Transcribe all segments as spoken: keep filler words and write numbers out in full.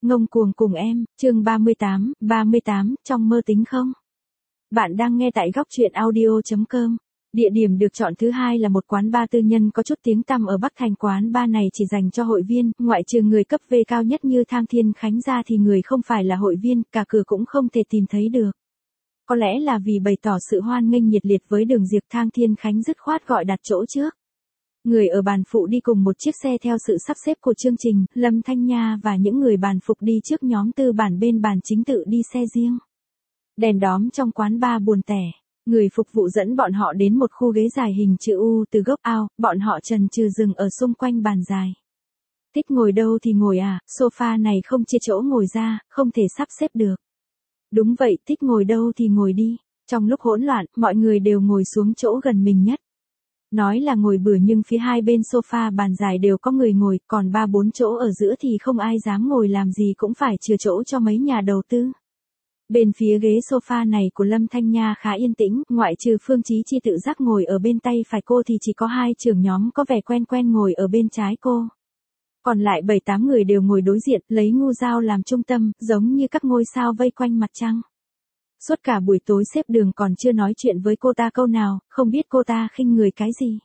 Ngông cuồng cùng em, chương ba mươi tám, ba mươi tám, trong mơ tính không? Bạn đang nghe tại góc truyện audio chấm com. Địa điểm được chọn thứ hai là một quán bar tư nhân có chút tiếng tăm ở Bắc Thành. Quán bar này chỉ dành cho hội viên, ngoại trừ người cấp V cao nhất như Thang Thiên Khánh ra thì người không phải là hội viên, cả cửa cũng không thể tìm thấy được. Có lẽ là vì bày tỏ sự hoan nghênh nhiệt liệt với Đường Diệp, Thang Thiên Khánh dứt khoát gọi đặt chỗ trước. Người ở bàn phụ đi cùng một chiếc xe theo sự sắp xếp của chương trình, Lâm Thanh Nha và những người bàn phục đi trước nhóm tư bản bên bàn chính tự đi xe riêng. Đèn đóm trong quán bar buồn tẻ, người phục vụ dẫn bọn họ đến một khu ghế dài hình chữ U từ gốc ao, bọn họ chần chừ dừng ở xung quanh bàn dài. Thích ngồi đâu thì ngồi à, sofa này không chia chỗ ngồi ra, không thể sắp xếp được. Đúng vậy, thích ngồi đâu thì ngồi đi. Trong lúc hỗn loạn, mọi người đều ngồi xuống chỗ gần mình nhất. Nói là ngồi bừa nhưng phía hai bên sofa bàn dài đều có người ngồi, còn ba bốn chỗ ở giữa thì không ai dám ngồi, làm gì cũng phải chừa chỗ cho mấy nhà đầu tư. Bên phía ghế sofa này của Lâm Thanh Nha khá yên tĩnh, ngoại trừ Phương Chí Chi tự giác ngồi ở bên tay phải cô thì chỉ có hai trưởng nhóm có vẻ quen quen ngồi ở bên trái cô. Còn lại bảy tám người đều ngồi đối diện, lấy Ngu Giao làm trung tâm, giống như các ngôi sao vây quanh mặt trăng. Suốt cả buổi tối Sếp Đường còn chưa nói chuyện với cô ta câu nào, không biết cô ta khinh người cái gì.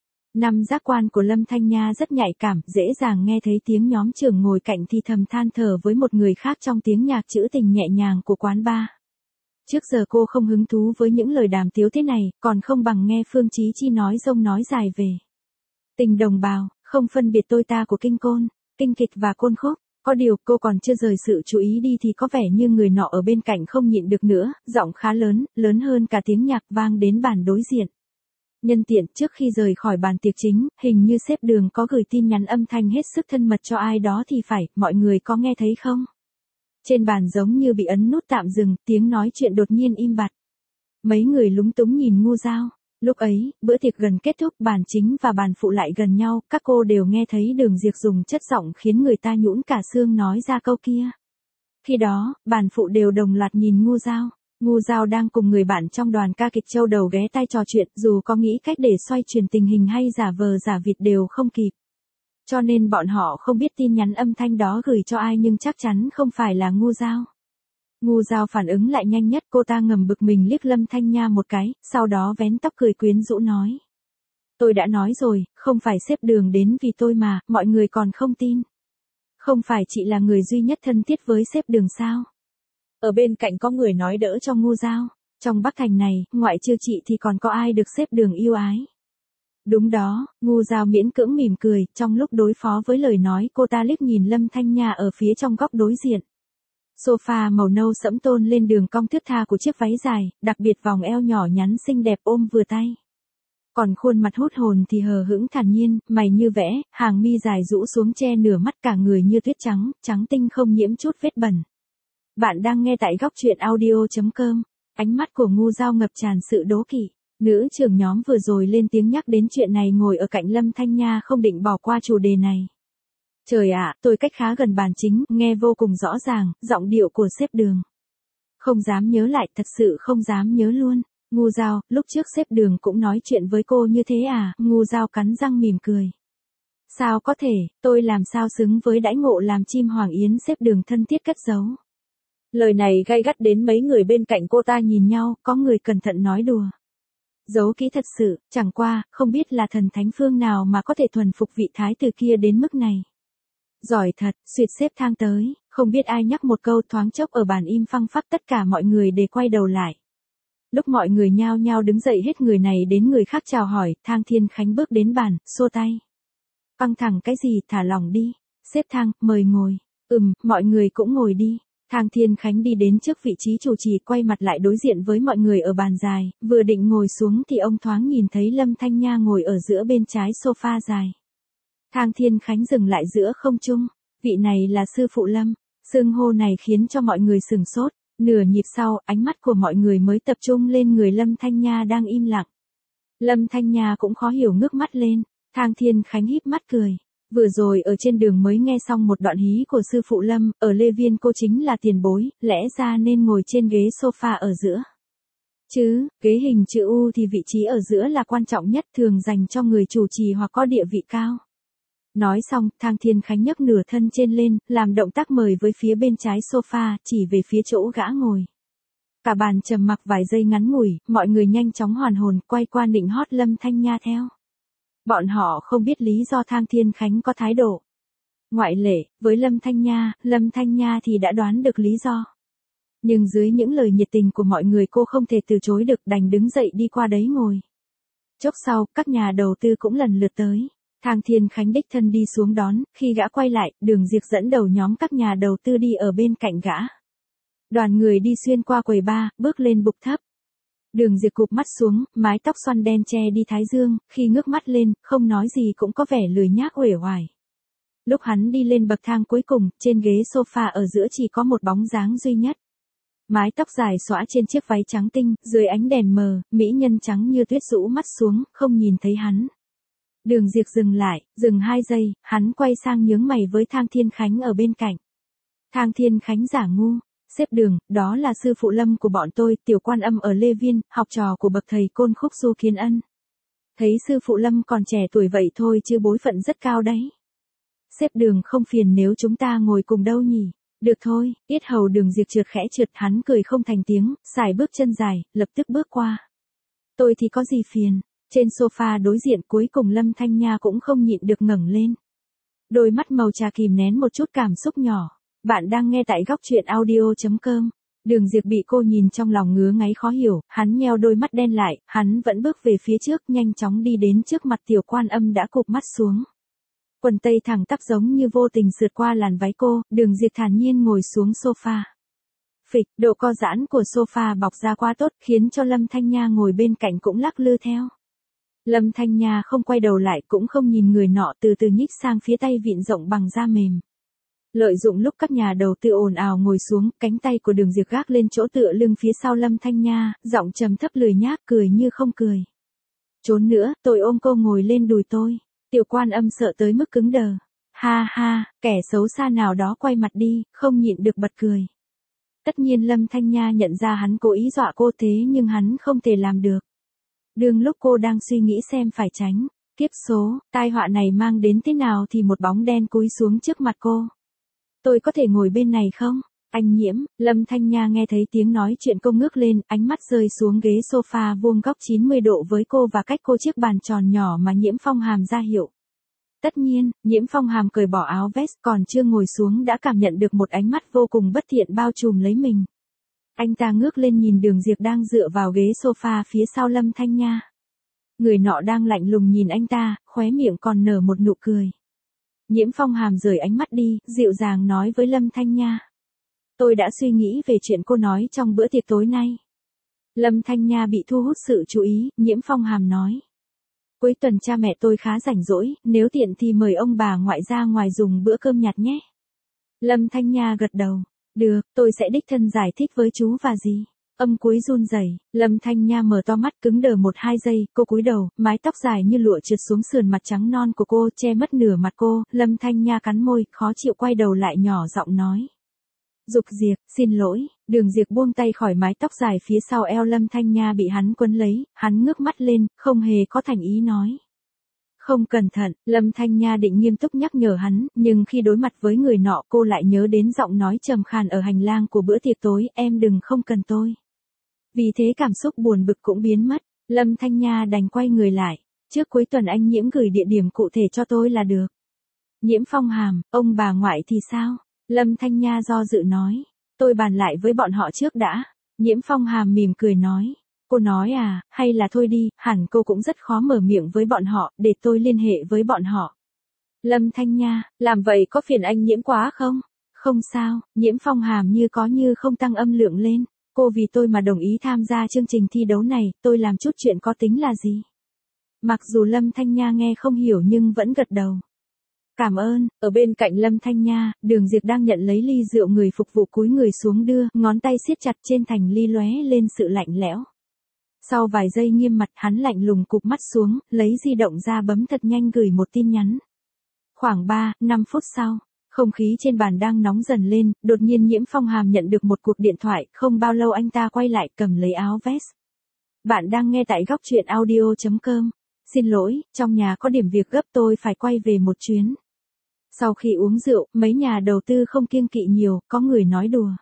Năm giác quan của Lâm Thanh Nha rất nhạy cảm, dễ dàng nghe thấy tiếng nhóm trưởng ngồi cạnh thì thầm than thở với một người khác trong tiếng nhạc trữ tình nhẹ nhàng của quán bar. Trước giờ cô không hứng thú với những lời đàm tiếu thế này, còn không bằng nghe Phương Chí Chi nói rông nói dài về tình đồng bào, không phân biệt tôi ta của kinh côn, kinh kịch và côn khúc. Có điều cô còn chưa rời sự chú ý đi thì có vẻ như người nọ ở bên cạnh không nhịn được nữa, giọng khá lớn, lớn hơn cả tiếng nhạc vang đến bàn đối diện. Nhân tiện, trước khi rời khỏi bàn tiệc chính, hình như Sếp Đường có gửi tin nhắn âm thanh hết sức thân mật cho ai đó thì phải, mọi người có nghe thấy không? Trên bàn giống như bị ấn nút tạm dừng, tiếng nói chuyện đột nhiên im bặt. Mấy người lúng túng nhìn Ngu Giao. Lúc ấy, bữa tiệc gần kết thúc, bàn chính và bàn phụ lại gần nhau, các cô đều nghe thấy Đường Diệp dùng chất giọng khiến người ta nhũn cả xương nói ra câu kia. Khi đó, bàn phụ đều đồng loạt nhìn Ngu Giao. Ngu Giao đang cùng người bạn trong đoàn ca kịch châu đầu ghé tai trò chuyện, dù có nghĩ cách để xoay chuyển tình hình hay giả vờ giả vịt đều không kịp. Cho nên bọn họ không biết tin nhắn âm thanh đó gửi cho ai, nhưng chắc chắn không phải là Ngu Giao. Ngu Giao phản ứng lại nhanh nhất, cô ta ngầm bực mình liếc Lâm Thanh Nha một cái, sau đó vén tóc cười quyến rũ nói. Tôi đã nói rồi, không phải Sếp Đường đến vì tôi mà, mọi người còn không tin. Không phải chị là người duy nhất thân thiết với Sếp Đường sao? Ở bên cạnh có người nói đỡ cho Ngu Giao. Trong Bắc Thành này, ngoại trừ chị thì còn có ai được Sếp Đường yêu ái? Đúng đó, Ngu Giao miễn cưỡng mỉm cười, trong lúc đối phó với lời nói cô ta liếc nhìn Lâm Thanh Nha ở phía trong góc đối diện. Sofa màu nâu sẫm tôn lên đường cong thướt tha của chiếc váy dài, đặc biệt vòng eo nhỏ nhắn xinh đẹp ôm vừa tay. Còn khuôn mặt hút hồn thì hờ hững thản nhiên, mày như vẽ, hàng mi dài rũ xuống che nửa mắt, cả người như tuyết trắng, trắng tinh không nhiễm chút vết bẩn. Bạn đang nghe tại góc truyện audio chấm com. Ánh mắt của Ngu Giao ngập tràn sự đố kỵ. Nữ trưởng nhóm vừa rồi lên tiếng nhắc đến chuyện này ngồi ở cạnh Lâm Thanh Nha không định bỏ qua chủ đề này. Trời ạ, tôi cách khá gần bàn chính, nghe vô cùng rõ ràng, giọng điệu của Sếp Đường. Không dám nhớ lại, thật sự không dám nhớ luôn. Ngu Giao, lúc trước Sếp Đường cũng nói chuyện với cô như thế à? Ngu Giao cắn răng mỉm cười. Sao có thể, tôi làm sao xứng với đãi ngộ làm chim hoàng yến Sếp Đường thân thiết cất giấu. Lời này gay gắt đến mấy người bên cạnh cô ta nhìn nhau, có người cẩn thận nói đùa. Giấu kỹ thật sự, chẳng qua, không biết là thần thánh phương nào mà có thể thuần phục vị thái tử kia đến mức này. Giỏi thật, suyệt Sếp Thang tới, không biết ai nhắc một câu, thoáng chốc ở bàn im phăng phắc, tất cả mọi người để quay đầu lại. Lúc mọi người nhao nhao đứng dậy hết người này đến người khác chào hỏi, Thang Thiên Khánh bước đến bàn, xua tay. Căng thẳng cái gì, thả lỏng đi. Sếp Thang, mời ngồi. Ừm, mọi người cũng ngồi đi. Thang Thiên Khánh đi đến trước vị trí chủ trì, quay mặt lại đối diện với mọi người ở bàn dài, vừa định ngồi xuống thì ông thoáng nhìn thấy Lâm Thanh Nha ngồi ở giữa bên trái sofa dài. Thang Thiên Khánh dừng lại giữa không trung, vị này là sư phụ Lâm, xưng hô này khiến cho mọi người sừng sốt, nửa nhịp sau, ánh mắt của mọi người mới tập trung lên người Lâm Thanh Nha đang im lặng. Lâm Thanh Nha cũng khó hiểu ngước mắt lên, Thang Thiên Khánh híp mắt cười. Vừa rồi ở trên đường mới nghe xong một đoạn hí của sư phụ Lâm, ở Lê Viên cô chính là tiền bối, lẽ ra nên ngồi trên ghế sofa ở giữa. Chứ, ghế hình chữ U thì vị trí ở giữa là quan trọng nhất, thường dành cho người chủ trì hoặc có địa vị cao. Nói xong, Thang Thiên Khánh nhấc nửa thân trên lên, làm động tác mời với phía bên trái sofa, chỉ về phía chỗ gã ngồi. Cả bàn trầm mặc vài giây ngắn ngủi, mọi người nhanh chóng hoàn hồn, quay qua nịnh hót Lâm Thanh Nha theo. Bọn họ không biết lý do Thang Thiên Khánh có thái độ ngoại lệ, với Lâm Thanh Nha, Lâm Thanh Nha thì đã đoán được lý do. Nhưng dưới những lời nhiệt tình của mọi người cô không thể từ chối được, đành đứng dậy đi qua đấy ngồi. Chốc sau, các nhà đầu tư cũng lần lượt tới. Thang Thiên Khánh đích thân đi xuống đón, khi gã quay lại, Đường Diệp dẫn đầu nhóm các nhà đầu tư đi ở bên cạnh gã. Đoàn người đi xuyên qua quầy bar, bước lên bục thấp. Đường Diệp cụp mắt xuống, mái tóc xoăn đen che đi thái dương, khi ngước mắt lên, không nói gì cũng có vẻ lười nhác uể oải. Lúc hắn đi lên bậc thang cuối cùng, trên ghế sofa ở giữa chỉ có một bóng dáng duy nhất. Mái tóc dài xõa trên chiếc váy trắng tinh, dưới ánh đèn mờ, mỹ nhân trắng như tuyết rũ mắt xuống, không nhìn thấy hắn. Đường Diệp dừng lại, dừng hai giây, hắn quay sang nhướng mày với Thang Thiên Khánh ở bên cạnh. Thang Thiên Khánh giả ngu, sếp Đường, đó là sư phụ Lâm của bọn tôi, tiểu quan âm ở Lê Viên, học trò của bậc thầy Côn Khúc Du Kiến Ân. Thấy sư phụ Lâm còn trẻ tuổi vậy thôi chứ bối phận rất cao đấy. Sếp Đường không phiền nếu chúng ta ngồi cùng đâu nhỉ? Được thôi, yết hầu Đường Diệp trượt khẽ trượt, hắn cười không thành tiếng, xài bước chân dài, lập tức bước qua. Tôi thì có gì phiền. Trên sofa đối diện cuối cùng Lâm Thanh Nha cũng không nhịn được ngẩng lên. Đôi mắt màu trà kìm nén một chút cảm xúc nhỏ. Bạn đang nghe tại góc truyện audio chấm com. Đường Diệp bị cô nhìn trong lòng ngứa ngáy khó hiểu, hắn nheo đôi mắt đen lại, hắn vẫn bước về phía trước, nhanh chóng đi đến trước mặt tiểu quan âm đã cụp mắt xuống. Quần tây thẳng tắp giống như vô tình sượt qua làn váy cô, Đường Diệp thản nhiên ngồi xuống sofa. Phịch, độ co giãn của sofa bọc ra quá tốt, khiến cho Lâm Thanh Nha ngồi bên cạnh cũng lắc lư theo. Lâm Thanh Nha không quay đầu lại cũng không nhìn người nọ, từ từ nhích sang phía tay vịn rộng bằng da mềm. Lợi dụng lúc các nhà đầu tư ồn ào ngồi xuống, cánh tay của Đường Diệp gác lên chỗ tựa lưng phía sau Lâm Thanh Nha, giọng trầm thấp lười nhác, cười như không cười. Trốn nữa, tôi ôm cô ngồi lên đùi tôi. Tiểu quan âm sợ tới mức cứng đờ. Ha ha, kẻ xấu xa nào đó quay mặt đi, không nhịn được bật cười. Tất nhiên Lâm Thanh Nha nhận ra hắn cố ý dọa cô, thế nhưng hắn không thể làm được. Đương lúc cô đang suy nghĩ xem phải tránh kiếp số, tai họa này mang đến thế nào thì một bóng đen cúi xuống trước mặt cô. Tôi có thể ngồi bên này không? Anh Nhiễm, Lâm Thanh Nha nghe thấy tiếng nói chuyện cô ngước lên, ánh mắt rơi xuống ghế sofa vuông góc chín mươi độ với cô và cách cô chiếc bàn tròn nhỏ mà Nhiễm Phong Hàm ra hiệu. Tất nhiên, Nhiễm Phong Hàm cởi bỏ áo vest, còn chưa ngồi xuống đã cảm nhận được một ánh mắt vô cùng bất thiện bao trùm lấy mình. Anh ta ngước lên nhìn Đường Diệp đang dựa vào ghế sofa phía sau Lâm Thanh Nha. Người nọ đang lạnh lùng nhìn anh ta, khóe miệng còn nở một nụ cười. Nhiễm Phong Hàm rời ánh mắt đi, dịu dàng nói với Lâm Thanh Nha. Tôi đã suy nghĩ về chuyện cô nói trong bữa tiệc tối nay. Lâm Thanh Nha bị thu hút sự chú ý, Nhiễm Phong Hàm nói. Cuối tuần cha mẹ tôi khá rảnh rỗi, nếu tiện thì mời ông bà ngoại ra ngoài dùng bữa cơm nhạt nhé. Lâm Thanh Nha gật đầu. Được, tôi sẽ đích thân giải thích với chú và dì. Âm cuối run rẩy, Lâm Thanh Nha mở to mắt cứng đờ một hai giây, cô cúi đầu, mái tóc dài như lụa trượt xuống sườn mặt trắng non của cô, che mất nửa mặt cô, Lâm Thanh Nha cắn môi, khó chịu quay đầu lại nhỏ giọng nói. Dục Diệp, xin lỗi, Đường Diệp buông tay khỏi mái tóc dài phía sau eo Lâm Thanh Nha bị hắn quấn lấy, hắn ngước mắt lên, không hề có thành ý nói. Không cẩn thận, Lâm Thanh Nha định nghiêm túc nhắc nhở hắn, nhưng khi đối mặt với người nọ cô lại nhớ đến giọng nói trầm khàn ở hành lang của bữa tiệc tối, em đừng không cần tôi. Vì thế cảm xúc buồn bực cũng biến mất, Lâm Thanh Nha đành quay người lại, trước cuối tuần anh Nhiễm gửi địa điểm cụ thể cho tôi là được. Nhiễm Phong Hàm, ông bà ngoại thì sao? Lâm Thanh Nha do dự nói, tôi bàn lại với bọn họ trước đã. Nhiễm Phong Hàm mỉm cười nói. Cô nói à, hay là thôi đi, hẳn cô cũng rất khó mở miệng với bọn họ, để tôi liên hệ với bọn họ. Lâm Thanh Nha, làm vậy có phiền anh Nhiễm quá không? Không sao, Nhiễm Phong Hàm như có như không tăng âm lượng lên. Cô vì tôi mà đồng ý tham gia chương trình thi đấu này, tôi làm chút chuyện có tính là gì? Mặc dù Lâm Thanh Nha nghe không hiểu nhưng vẫn gật đầu. Cảm ơn, ở bên cạnh Lâm Thanh Nha, Đường Diệp đang nhận lấy ly rượu, người phục vụ cúi người xuống đưa, ngón tay siết chặt trên thành ly lóe lên sự lạnh lẽo. Sau vài giây nghiêm mặt, hắn lạnh lùng cụp mắt xuống, lấy di động ra bấm thật nhanh gửi một tin nhắn. Khoảng ba, năm phút sau, không khí trên bàn đang nóng dần lên, đột nhiên Nhiễm Phong Hàm nhận được một cuộc điện thoại, không bao lâu anh ta quay lại cầm lấy áo vest. Bạn đang nghe tại góc truyện audio chấm com. xin lỗi, trong nhà có điểm việc gấp tôi phải quay về một chuyến. Sau khi uống rượu, mấy nhà đầu tư không kiêng kỵ nhiều, có người nói đùa.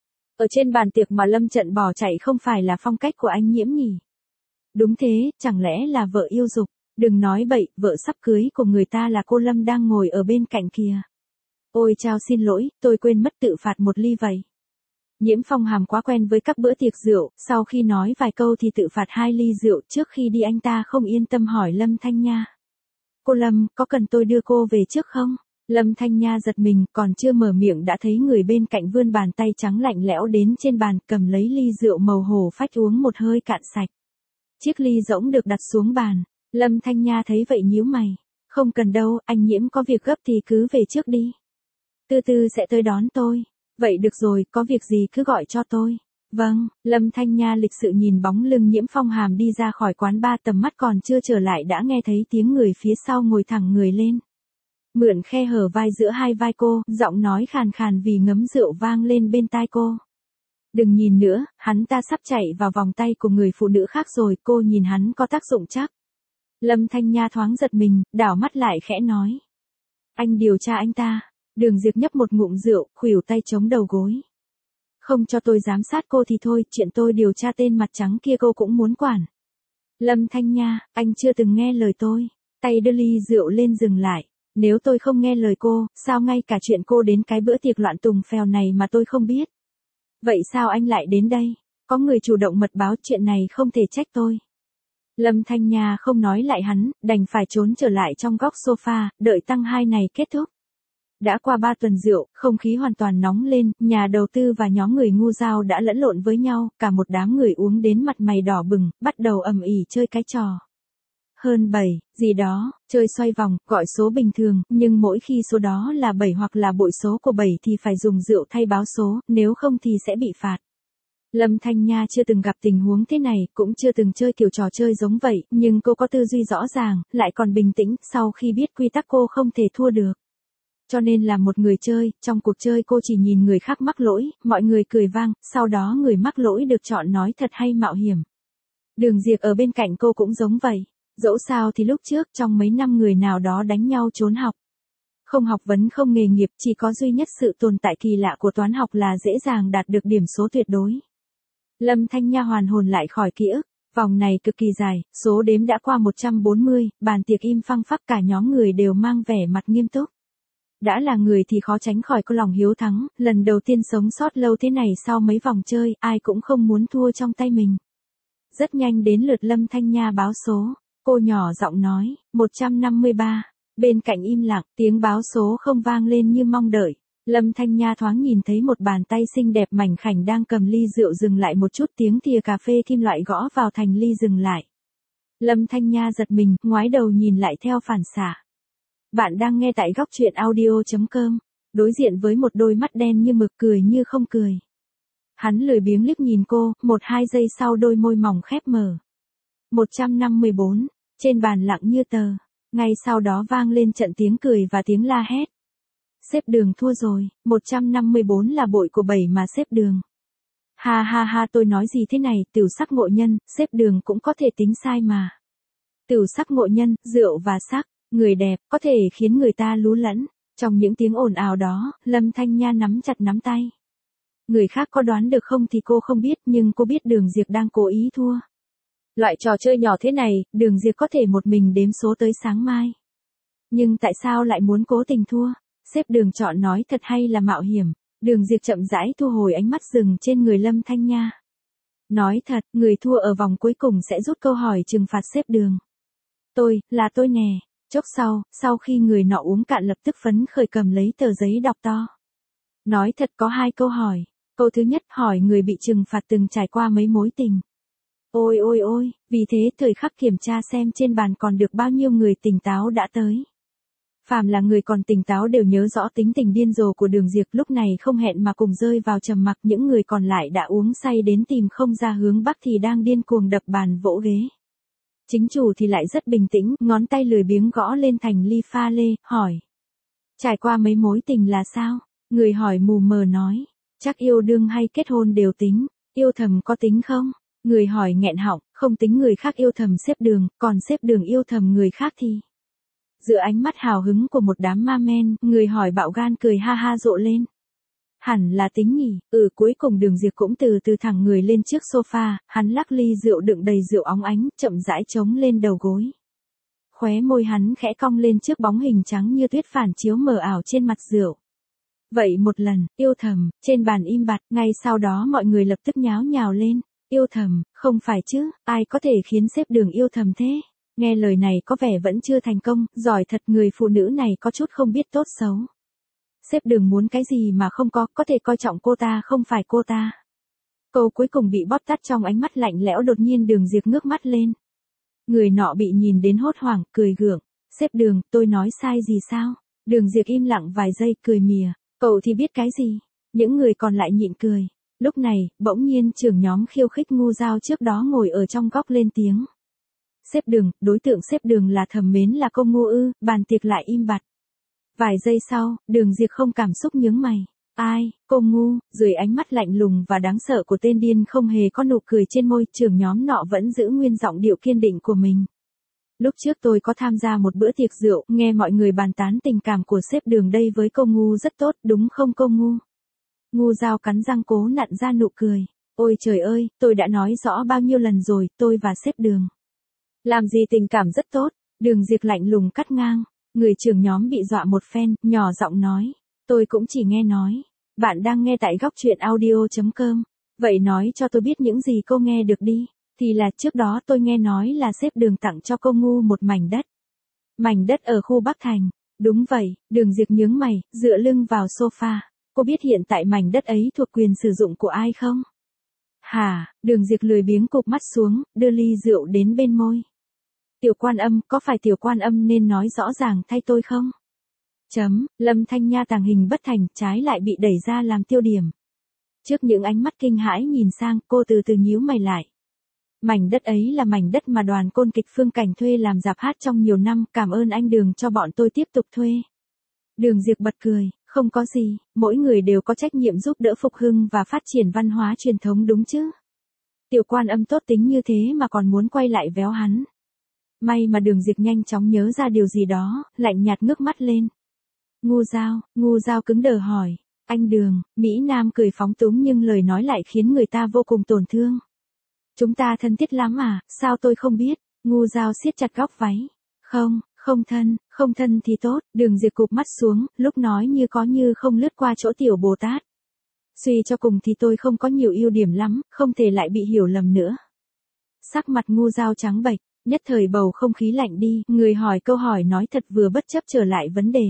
Ở trên bàn tiệc mà Lâm Trận bỏ chạy không phải là phong cách của anh Nhiễm nhỉ? Đúng thế, chẳng lẽ là vợ yêu dục? Đừng nói bậy, vợ sắp cưới của người ta là cô Lâm đang ngồi ở bên cạnh kìa. Ôi chao xin lỗi, tôi quên mất tự phạt một ly vậy. Nhiễm Phong Hàm quá quen với các bữa tiệc rượu, sau khi nói vài câu thì tự phạt hai ly rượu, trước khi đi anh ta không yên tâm hỏi Lâm Thanh Nha. Cô Lâm, có cần tôi đưa cô về trước không? Lâm Thanh Nha giật mình, còn chưa mở miệng đã thấy người bên cạnh vươn bàn tay trắng lạnh lẽo đến trên bàn, cầm lấy ly rượu màu hổ phách uống một hơi cạn sạch. Chiếc ly rỗng được đặt xuống bàn, Lâm Thanh Nha thấy vậy nhíu mày. Không cần đâu, anh Nhiễm có việc gấp thì cứ về trước đi. Từ từ sẽ tới đón tôi. Vậy được rồi, có việc gì cứ gọi cho tôi. Vâng, Lâm Thanh Nha lịch sự nhìn bóng lưng Nhiễm Phong Hàm đi ra khỏi quán bar, tầm mắt còn chưa trở lại đã nghe thấy tiếng người phía sau ngồi thẳng người lên. Mượn khe hở vai giữa hai vai cô, giọng nói khàn khàn vì ngấm rượu vang lên bên tai cô. Đừng nhìn nữa, hắn ta sắp chạy vào vòng tay của người phụ nữ khác rồi, cô nhìn hắn có tác dụng chắc. Lâm Thanh Nha thoáng giật mình, đảo mắt lại khẽ nói. Anh điều tra anh ta. Đường Diệp nhấp một ngụm rượu, khuỷu tay chống đầu gối. Không cho tôi giám sát cô thì thôi, chuyện tôi điều tra tên mặt trắng kia cô cũng muốn quản. Lâm Thanh Nha, anh chưa từng nghe lời tôi. Tay đưa ly rượu lên dừng lại. Nếu tôi không nghe lời cô, sao ngay cả chuyện cô đến cái bữa tiệc loạn tùng phèo này mà tôi không biết? Vậy sao anh lại đến đây? Có người chủ động mật báo, chuyện này không thể trách tôi. Lâm Thanh Nha không nói lại hắn, đành phải trốn trở lại trong góc sofa, đợi tăng hai này kết thúc. Đã qua ba tuần rượu, không khí hoàn toàn nóng lên, nhà đầu tư và nhóm người ngu dao đã lẫn lộn với nhau, cả một đám người uống đến mặt mày đỏ bừng, bắt đầu ầm ĩ chơi cái trò. Hơn bảy, gì đó, chơi xoay vòng, gọi số bình thường, nhưng mỗi khi số đó là bảy hoặc là bội số của bảy thì phải dùng rượu thay báo số, nếu không thì sẽ bị phạt. Lâm Thanh Nha chưa từng gặp tình huống thế này, cũng chưa từng chơi kiểu trò chơi giống vậy, nhưng cô có tư duy rõ ràng, lại còn bình tĩnh, sau khi biết quy tắc cô không thể thua được. Cho nên là một người chơi, trong cuộc chơi cô chỉ nhìn người khác mắc lỗi, mọi người cười vang, sau đó người mắc lỗi được chọn nói thật hay mạo hiểm. Đường Diệp ở bên cạnh cô cũng giống vậy. Dẫu sao thì lúc trước trong mấy năm người nào đó đánh nhau trốn học. Không học vấn không nghề nghiệp, chỉ có duy nhất sự tồn tại kỳ lạ của toán học là dễ dàng đạt được điểm số tuyệt đối. Lâm Thanh Nha hoàn hồn lại khỏi ký ức, vòng này cực kỳ dài, số đếm đã qua một trăm bốn mươi, bàn tiệc im phăng phắc, cả nhóm người đều mang vẻ mặt nghiêm túc. Đã là người thì khó tránh khỏi có lòng hiếu thắng, lần đầu tiên sống sót lâu thế này sau mấy vòng chơi, ai cũng không muốn thua trong tay mình. Rất nhanh đến lượt Lâm Thanh Nha báo số. Cô nhỏ giọng nói, một trăm năm mươi ba. Bên cạnh im lặng, tiếng báo số không vang lên như mong đợi. Lâm Thanh Nha thoáng nhìn thấy một bàn tay xinh đẹp mảnh khảnh đang cầm ly rượu dừng lại một chút, tiếng thìa cà phê kim loại gõ vào thành ly dừng lại. Lâm Thanh Nha giật mình, ngoái đầu nhìn lại theo phản xạ. Bạn đang nghe tại góc truyện audio chấm com, đối diện với một đôi mắt đen như mực, cười như không cười. Hắn lười biếng liếc nhìn cô, một hai giây sau đôi môi mỏng khép mở. một trăm năm mươi bốn. Trên bàn lặng như tờ, ngay sau đó vang lên trận tiếng cười và tiếng la hét. Xếp Đường thua rồi, một trăm năm mươi bốn là bội của bảy mà xếp Đường. Ha ha ha, tôi nói gì thế này, Tiểu Sắc ngộ nhân, xếp Đường cũng có thể tính sai mà. Tiểu Sắc ngộ nhân, rượu và sắc, người đẹp, có thể khiến người ta lú lẫn. Trong những tiếng ồn ào đó, Lâm Thanh Nha nắm chặt nắm tay. Người khác có đoán được không thì cô không biết, nhưng cô biết Đường Diệp đang cố ý thua. Loại trò chơi nhỏ thế này, Đường Diệp có thể một mình đếm số tới sáng mai. Nhưng tại sao lại muốn cố tình thua? Xếp Đường chọn nói thật hay là mạo hiểm? Đường Diệp chậm rãi thu hồi ánh mắt dừng trên người Lâm Thanh Nha. Nói thật, người thua ở vòng cuối cùng sẽ rút câu hỏi trừng phạt xếp Đường. Tôi, là tôi nè. Chốc sau, sau khi người nọ uống cạn lập tức phấn khởi cầm lấy tờ giấy đọc to. Nói thật có hai câu hỏi. Câu thứ nhất hỏi người bị trừng phạt từng trải qua mấy mối tình. Ôi ôi ôi, vì thế thời khắc kiểm tra xem trên bàn còn được bao nhiêu người tỉnh táo đã tới. Phàm là người còn tỉnh táo đều nhớ rõ tính tình điên rồ của Đường Diệp, lúc này không hẹn mà cùng rơi vào trầm mặc, những người còn lại đã uống say đến tìm không ra hướng bắc thì đang điên cuồng đập bàn vỗ ghế. Chính chủ thì lại rất bình tĩnh, ngón tay lười biếng gõ lên thành ly pha lê, hỏi. Trải qua mấy mối tình là sao? Người hỏi mù mờ nói. Chắc yêu đương hay kết hôn đều tính, yêu thầm có tính không? Người hỏi nghẹn họng, Không tính người khác yêu thầm xếp đường, còn xếp đường yêu thầm người khác thì. Giữa ánh mắt hào hứng của một đám ma men, người hỏi bạo gan cười ha ha rộ lên. Hẳn là tính nhỉ, ừ cuối cùng Đường Diệp cũng từ từ thẳng người lên chiếc sofa, hắn lắc ly rượu đựng đầy rượu óng ánh, chậm rãi chống lên đầu gối. Khóe môi hắn khẽ cong lên trước bóng hình trắng như tuyết phản chiếu mờ ảo trên mặt rượu. Vậy một lần, yêu thầm, trên bàn im bặt, ngay sau đó mọi người lập tức nháo nhào lên. Yêu thầm, không phải chứ, ai có thể khiến xếp Đường yêu thầm thế? Nghe lời này có vẻ vẫn chưa thành công, giỏi thật người phụ nữ này có chút không biết tốt xấu. Xếp Đường muốn cái gì mà không có, có thể coi trọng cô ta không phải cô ta. Câu cuối cùng bị bóp tắt trong ánh mắt lạnh lẽo đột nhiên Đường Diệp ngước mắt lên. Người nọ bị nhìn đến hốt hoảng, cười gượng. Xếp Đường, tôi nói sai gì sao? Đường Diệp im lặng vài giây, cười mỉa. Cậu thì biết cái gì? Những người còn lại nhịn cười. Lúc này, bỗng nhiên trưởng nhóm khiêu khích ngu dao trước đó ngồi ở trong góc lên tiếng. Xếp Đường, đối tượng xếp Đường là thầm mến là cô ngu ư, bàn tiệc lại im bặt. Vài giây sau, Đường Diệp không cảm xúc nhướng mày. Ai, cô ngu, dưới ánh mắt lạnh lùng và đáng sợ của tên điên không hề có nụ cười trên môi, trưởng nhóm nọ vẫn giữ nguyên giọng điệu kiên định của mình. Lúc trước tôi có tham gia một bữa tiệc rượu, nghe mọi người bàn tán tình cảm của xếp Đường đây với cô ngu rất tốt, đúng không cô ngu? Ngu dao cắn răng cố nặn ra nụ cười. Ôi trời ơi, tôi đã nói rõ bao nhiêu lần rồi, tôi và xếp Đường. Làm gì tình cảm rất tốt, Đường Diệp lạnh lùng cắt ngang. Người trưởng nhóm bị dọa một phen, nhỏ giọng nói. Tôi cũng chỉ nghe nói. Bạn đang nghe tại góc truyện audio chấm com. Vậy nói cho tôi biết những gì cô nghe được đi. Thì là trước đó tôi nghe nói là xếp Đường tặng cho cô ngu một mảnh đất. Mảnh đất ở khu Bắc Thành. Đúng vậy, Đường Diệp nhướng mày, dựa lưng vào sofa. Cô biết hiện tại mảnh đất ấy thuộc quyền sử dụng của ai không? Hả, Đường Diệp lười biếng cụp mắt xuống, đưa ly rượu đến bên môi. Tiểu Quan Âm, có phải Tiểu Quan Âm nên nói rõ ràng thay tôi không? Chấm, Lâm Thanh Nha tàng hình bất thành, trái lại bị đẩy ra làm tiêu điểm. Trước những ánh mắt kinh hãi nhìn sang, cô từ từ nhíu mày lại. Mảnh đất ấy là mảnh đất mà đoàn Côn Kịch Phương Cảnh thuê làm rạp hát trong nhiều năm, cảm ơn anh Đường cho bọn tôi tiếp tục thuê. Đường Diệp bật cười, không có gì, mỗi người đều có trách nhiệm giúp đỡ phục hưng và phát triển văn hóa truyền thống đúng chứ. Tiểu Quan Âm tốt tính như thế mà còn muốn quay lại véo hắn. May mà Đường Diệp nhanh chóng nhớ ra điều gì đó, lạnh nhạt ngước mắt lên. Ngu dao, ngu dao cứng đờ hỏi. Anh Đường, Mỹ Nam cười phóng túng nhưng lời nói lại khiến người ta vô cùng tổn thương. Chúng ta thân thiết lắm à, sao tôi không biết, ngu dao siết chặt góc váy. Không, không thân, không thân thì tốt, Đường Diệp cụp mắt xuống, lúc nói như có như không lướt qua chỗ tiểu Bồ Tát. Suy cho cùng thì tôi không có nhiều ưu điểm lắm, không thể lại bị hiểu lầm nữa. Sắc mặt ngu dao trắng bệch, nhất thời bầu không khí lạnh đi, người hỏi câu hỏi nói thật vừa bất chấp trở lại vấn đề.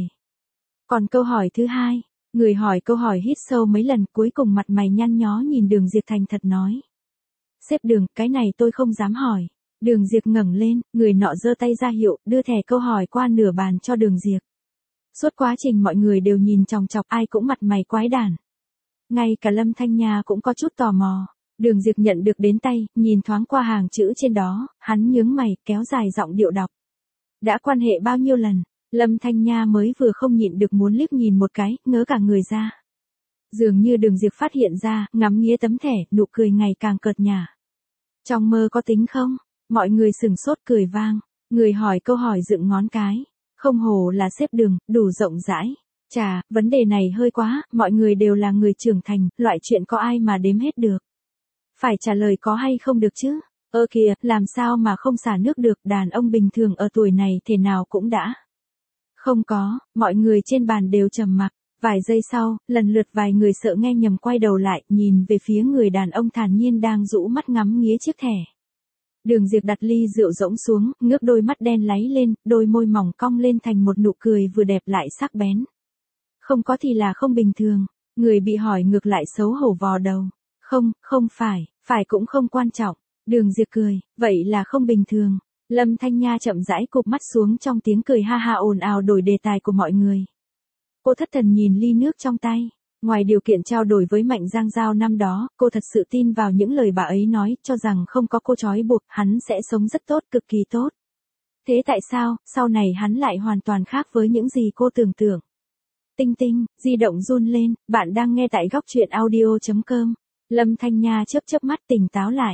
Còn câu hỏi thứ hai, người hỏi câu hỏi hít sâu mấy lần cuối cùng mặt mày nhăn nhó nhìn Đường Diệp thành thật nói. Xếp Đường, cái này tôi không dám hỏi. Đường Diệp ngẩng lên, người nọ giơ tay ra hiệu, đưa thẻ câu hỏi qua nửa bàn cho Đường Diệp. Suốt quá trình mọi người đều nhìn chòng chọc ai cũng mặt mày quái đản. Ngay cả Lâm Thanh Nha cũng có chút tò mò. Đường Diệp nhận được đến tay, nhìn thoáng qua hàng chữ trên đó, hắn nhướng mày, kéo dài giọng điệu đọc. Đã quan hệ bao nhiêu lần, Lâm Thanh Nha mới vừa không nhịn được muốn liếc nhìn một cái, ngớ cả người ra. Dường như Đường Diệp phát hiện ra, ngắm nghía tấm thẻ, nụ cười ngày càng cợt nhả. Trong mơ có tính không? Mọi người sừng sốt cười vang, người hỏi câu hỏi dựng ngón cái. Không hổ là xếp Đường, đủ rộng rãi. Chà, vấn đề này hơi quá, mọi người đều là người trưởng thành, loại chuyện có ai mà đếm hết được. Phải trả lời có hay không được chứ? Ơ kìa, làm sao mà không xả nước được, đàn ông bình thường ở tuổi này thế nào cũng đã. Không có, mọi người trên bàn đều trầm mặc. Vài giây sau, lần lượt vài người sợ nghe nhầm quay đầu lại, nhìn về phía người đàn ông thản nhiên đang rũ mắt ngắm nghía chiếc thẻ. Đường Diệp đặt ly rượu rỗng xuống, ngước đôi mắt đen láy lên, đôi môi mỏng cong lên thành một nụ cười vừa đẹp lại sắc bén. Không có thì là không bình thường. Người bị hỏi ngược lại xấu hổ vò đầu. Không, không phải, phải cũng không quan trọng. Đường Diệp cười, vậy là không bình thường. Lâm Thanh Nha chậm rãi cụp mắt xuống trong tiếng cười ha ha ồn ào đổi đề tài của mọi người. Cô thất thần nhìn ly nước trong tay. Ngoài điều kiện trao đổi với Mạnh Giang Giao năm đó, cô thật sự tin vào những lời bà ấy nói, cho rằng không có cô trói buộc, hắn sẽ sống rất tốt, cực kỳ tốt. Thế tại sao, sau này hắn lại hoàn toàn khác với những gì cô tưởng tượng? Tinh tinh, di động run lên, bạn đang nghe tại góc truyện audio chấm com. Lâm Thanh Nha chớp chớp mắt tỉnh táo lại. Cô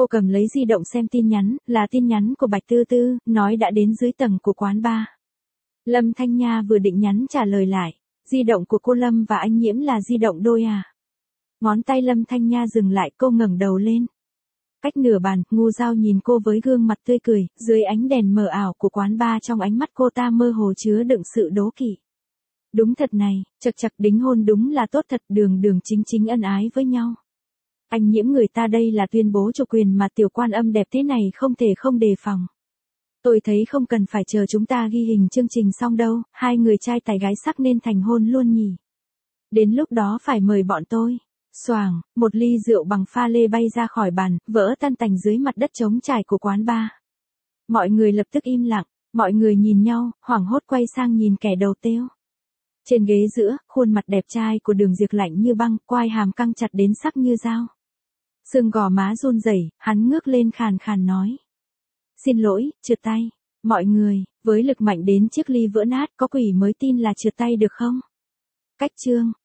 Cô cầm lấy di động xem tin nhắn, là tin nhắn của Bạch Tư Tư, nói đã đến dưới tầng của quán bar. Lâm Thanh Nha vừa định nhắn trả lời lại, di động của cô Lâm và anh Nhiễm là di động đôi à. Ngón tay Lâm Thanh Nha dừng lại, cô ngẩng đầu lên. Cách nửa bàn, Ngô Giao nhìn cô với gương mặt tươi cười, dưới ánh đèn mờ ảo của quán bar trong ánh mắt cô ta mơ hồ chứa đựng sự đố kỵ. Đúng thật này, chật chật đính hôn đúng là tốt thật, đường đường chính chính ân ái với nhau. Anh Nhiễm người ta đây là tuyên bố chủ quyền mà tiểu quan âm đẹp thế này không thể không đề phòng. Tôi thấy không cần phải chờ chúng ta ghi hình chương trình xong đâu, hai người trai tài gái sắc nên thành hôn luôn nhỉ. Đến lúc đó phải mời bọn tôi. Xoàng, một ly rượu bằng pha lê bay ra khỏi bàn, vỡ tan tành dưới mặt đất trống trải của quán bar. Mọi người lập tức im lặng, mọi người nhìn nhau, hoảng hốt quay sang nhìn kẻ đầu têu. Trên ghế giữa, khuôn mặt đẹp trai của Đường Diệp lạnh như băng, quai hàm căng chặt đến sắc như dao. Xương gò má run rẩy, hắn ngước lên khàn khàn nói. Xin lỗi, trượt tay. Mọi người, với lực mạnh đến chiếc ly vỡ nát, có quỷ mới tin là trượt tay được không? Cách chương.